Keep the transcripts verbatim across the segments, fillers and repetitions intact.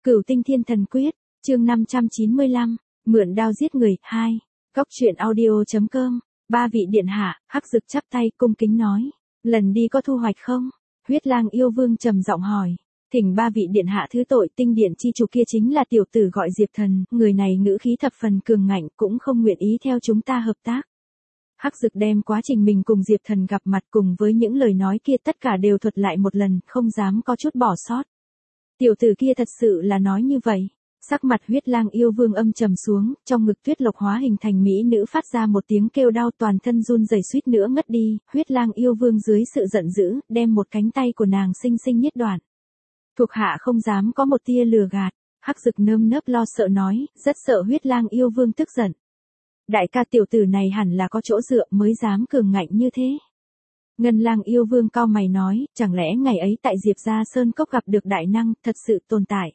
Cửu Tinh Thiên Thần Quyết, chương năm trăm chín mươi lăm, mượn đao giết người, hai. Góc truyện audio.com, ba vị điện hạ, Hắc Dực chắp tay cung kính nói. Lần đi có thu hoạch không? Huyết Lang yêu vương trầm giọng hỏi. Thỉnh ba vị điện hạ thứ tội, tinh điện chi chủ kia chính là tiểu tử gọi Diệp Thần, người này ngữ khí thập phần cường ngạnh, cũng không nguyện ý theo chúng ta hợp tác. Hắc Dực đem quá trình mình cùng Diệp Thần gặp mặt cùng với những lời nói kia tất cả đều thuật lại một lần, không dám có chút bỏ sót. Tiểu tử kia thật sự là nói như vậy. Sắc mặt Huyết Lang yêu vương âm trầm xuống, trong ngực Tuyết Lộc hóa hình thành mỹ nữ phát ra một tiếng kêu đau, toàn thân run rẩy suýt nữa ngất đi. Huyết Lang yêu vương dưới sự giận dữ, đem một cánh tay của nàng xinh xinh nhất đoạn. Thuộc hạ không dám có một tia lừa gạt. Hắc Dực nơm nớp lo sợ nói, rất sợ Huyết Lang yêu vương tức giận. Đại ca, tiểu tử này hẳn là có chỗ dựa mới dám cường ngạnh như thế. Ngân Lang yêu vương cau mày nói, chẳng lẽ ngày ấy tại Diệp Gia Sơn Cốc gặp được đại năng thật sự tồn tại.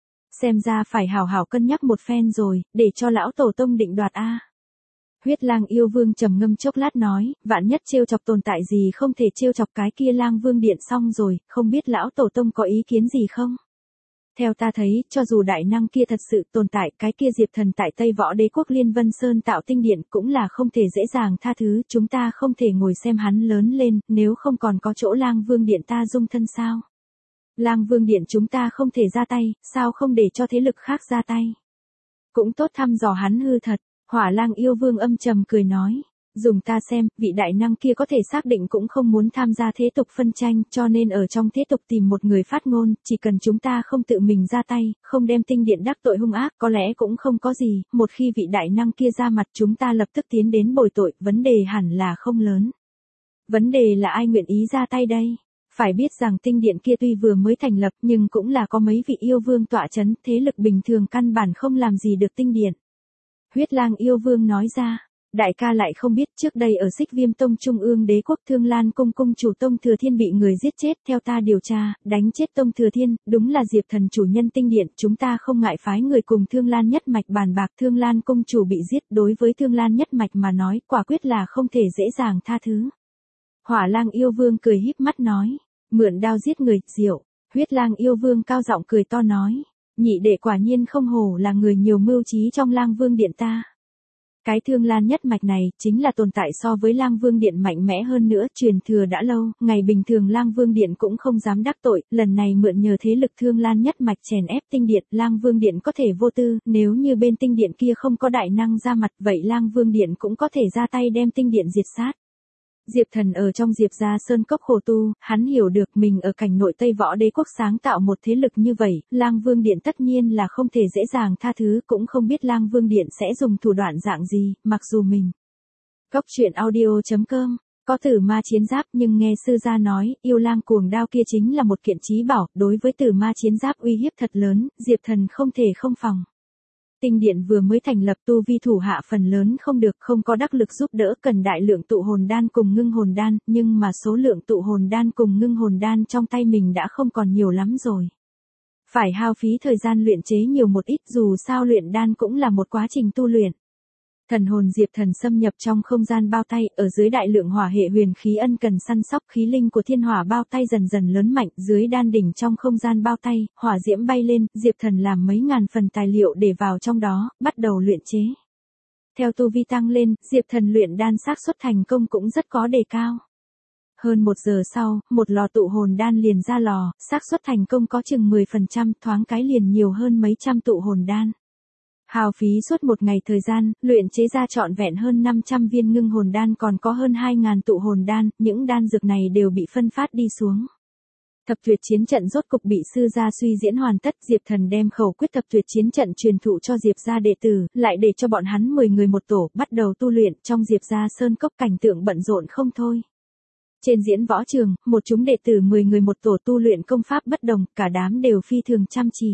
Xem ra phải hào hào cân nhắc một phen rồi, để cho lão tổ tông định đoạt a. Huyết Lang yêu vương trầm ngâm chốc lát nói, vạn nhất trêu chọc tồn tại gì không thể trêu chọc cái kia Lang Vương điện xong rồi, không biết lão tổ tông có ý kiến gì không? Theo ta thấy, cho dù đại năng kia thật sự tồn tại, cái kia Diệp Thần tại Tây Võ Đế quốc Liên Vân Sơn tạo tinh điện cũng là không thể dễ dàng tha thứ, chúng ta không thể ngồi xem hắn lớn lên, nếu không còn có chỗ Lang Vương điện ta dung thân sao? Lang Vương điện chúng ta không thể ra tay, sao không để cho thế lực khác ra tay? Cũng tốt thăm dò hắn hư thật. Hỏa Lang yêu vương âm trầm cười nói, dùng ta xem, vị đại năng kia có thể xác định cũng không muốn tham gia thế tục phân tranh, cho nên ở trong thế tục tìm một người phát ngôn, chỉ cần chúng ta không tự mình ra tay, không đem tinh điện đắc tội hung ác, có lẽ cũng không có gì, một khi vị đại năng kia ra mặt chúng ta lập tức tiến đến bồi tội, vấn đề hẳn là không lớn. Vấn đề là ai nguyện ý ra tay đây? Phải biết rằng tinh điện kia tuy vừa mới thành lập nhưng cũng là có mấy vị yêu vương tọa chấn, thế lực bình thường căn bản không làm gì được tinh điện. Huyết Lang yêu vương nói ra, đại ca lại không biết trước đây ở Xích Viêm Tông Trung ương Đế quốc Thương Lan Cung cung chủ Tông Thừa Thiên bị người giết chết, theo ta điều tra, đánh chết Tông Thừa Thiên, đúng là Diệp Thần chủ nhân tinh điện, chúng ta không ngại phái người cùng Thương Lan nhất mạch bàn bạc, Thương Lan cung chủ bị giết, đối với Thương Lan nhất mạch mà nói, quả quyết là không thể dễ dàng tha thứ. Hỏa Lang yêu vương cười híp mắt nói, mượn đao giết người, diệu. Huyết Lang yêu vương cao giọng cười to nói, nhị đệ quả nhiên không hổ là người nhiều mưu trí trong Lang Vương điện ta. Cái Thương Lan nhất mạch này chính là tồn tại so với Lang Vương điện mạnh mẽ hơn nữa, truyền thừa đã lâu, ngày bình thường Lang Vương điện cũng không dám đắc tội, lần này mượn nhờ thế lực Thương Lan nhất mạch chèn ép tinh điện, Lang Vương điện có thể vô tư, nếu như bên tinh điện kia không có đại năng ra mặt, vậy Lang Vương điện cũng có thể ra tay đem tinh điện diệt sát. Diệp Thần ở trong Diệp Gia Sơn Cốc khổ tu, hắn hiểu được mình ở cảnh nội Tây Võ Đế quốc sáng tạo một thế lực như vậy, Lang Vương điện tất nhiên là không thể dễ dàng tha thứ, cũng không biết Lang Vương điện sẽ dùng thủ đoạn dạng gì, mặc dù mình. Góc truyện audio.com, có Tử Ma chiến giáp nhưng nghe sư gia nói, yêu lang cuồng đao kia chính là một kiện chí bảo, đối với Tử Ma chiến giáp uy hiếp thật lớn, Diệp Thần không thể không phòng. Tinh điện vừa mới thành lập, tu vi thủ hạ phần lớn không được, không có đắc lực giúp đỡ, cần đại lượng tụ hồn đan cùng ngưng hồn đan, nhưng mà số lượng tụ hồn đan cùng ngưng hồn đan trong tay mình đã không còn nhiều lắm rồi. Phải hao phí thời gian luyện chế nhiều một ít, dù sao luyện đan cũng là một quá trình tu luyện. Thần hồn Diệp Thần xâm nhập trong không gian bao tay, ở dưới đại lượng hỏa hệ huyền khí ân cần săn sóc, khí linh của thiên hỏa bao tay dần dần lớn mạnh, dưới đan đỉnh trong không gian bao tay, hỏa diễm bay lên, Diệp Thần làm mấy ngàn phần tài liệu để vào trong đó, bắt đầu luyện chế. Theo tu vi tăng lên, Diệp Thần luyện đan xác suất thành công cũng rất có đề cao. Hơn một giờ sau, một lò tụ hồn đan liền ra lò, xác suất thành công có chừng mười phần trăm, thoáng cái liền nhiều hơn mấy trăm tụ hồn đan. Hao phí suốt một ngày thời gian, luyện chế ra trọn vẹn hơn năm trăm viên ngưng hồn đan, còn có hơn hai nghìn tụ hồn đan, những đan dược này đều bị phân phát đi xuống. Thập tuyệt chiến trận rốt cục bị sư gia suy diễn hoàn tất, Diệp Thần đem khẩu quyết thập tuyệt chiến trận truyền thụ cho Diệp gia đệ tử, lại để cho bọn hắn mười người một tổ, bắt đầu tu luyện, trong Diệp gia Sơn Cốc cảnh tượng bận rộn không thôi. Trên diễn võ trường, một chúng đệ tử mười người một tổ tu luyện công pháp bất đồng, cả đám đều phi thường chăm chỉ.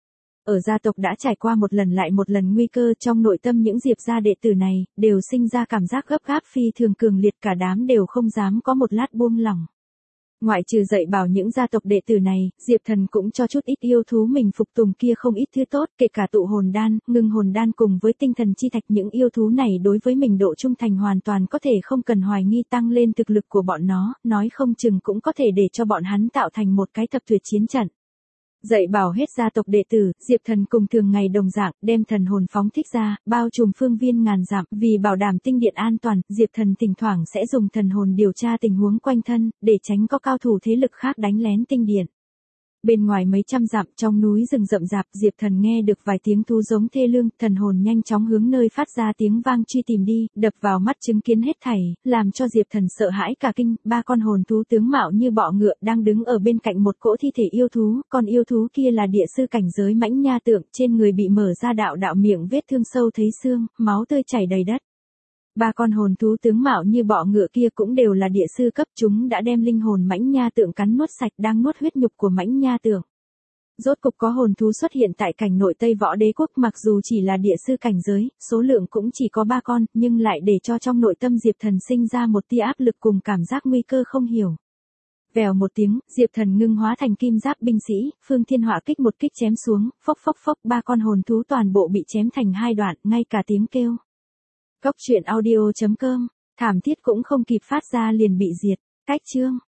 Ở gia tộc đã trải qua một lần lại một lần nguy cơ, trong nội tâm những Diệp gia đệ tử này, đều sinh ra cảm giác gấp gáp phi thường cường liệt, cả đám đều không dám có một lát buông lỏng. Ngoại trừ dạy bảo những gia tộc đệ tử này, Diệp Thần cũng cho chút ít yêu thú mình phục tùng kia không ít thứ tốt, kể cả tụ hồn đan, ngưng hồn đan cùng với tinh thần chi thạch, những yêu thú này đối với mình độ trung thành hoàn toàn có thể không cần hoài nghi, tăng lên thực lực của bọn nó, nói không chừng cũng có thể để cho bọn hắn tạo thành một cái thập tuyệt chiến trận. Dạy bảo hết gia tộc đệ tử, Diệp Thần cùng thường ngày đồng dạng, đem thần hồn phóng thích ra, bao trùm phương viên ngàn dặm, vì bảo đảm tinh điện an toàn, Diệp Thần thỉnh thoảng sẽ dùng thần hồn điều tra tình huống quanh thân, để tránh có cao thủ thế lực khác đánh lén tinh điện. Bên ngoài mấy trăm dặm trong núi rừng rậm rạp, Diệp Thần nghe được vài tiếng thú giống thê lương, thần hồn nhanh chóng hướng nơi phát ra tiếng vang truy tìm đi, đập vào mắt chứng kiến hết thảy, làm cho Diệp Thần sợ hãi cả kinh, ba con hồn thú tướng mạo như bọ ngựa đang đứng ở bên cạnh một cỗ thi thể yêu thú, con yêu thú kia là địa sư cảnh giới mãnh nha tượng, trên người bị mở ra đạo đạo miệng vết thương sâu thấy xương, máu tươi chảy đầy đất. Ba con hồn thú tướng mạo như bọ ngựa kia cũng đều là địa sư cấp, chúng đã đem linh hồn mãnh nha tượng cắn nuốt sạch, đang nuốt huyết nhục của mãnh nha tượng. Rốt cục có hồn thú xuất hiện tại cảnh nội Tây Võ Đế quốc, mặc dù chỉ là địa sư cảnh giới, số lượng cũng chỉ có ba con, nhưng lại để cho trong nội tâm Diệp Thần sinh ra một tia áp lực cùng cảm giác nguy cơ không hiểu. Vèo một tiếng, Diệp Thần ngưng hóa thành kim giáp binh sĩ, Phương Thiên Hỏa kích một kích chém xuống, phốc phốc phốc, ba con hồn thú toàn bộ bị chém thành hai đoạn, ngay cả tiếng kêu. Cốc truyện audio chấm com, thảm thiết cũng không kịp phát ra liền bị diệt. Cách chương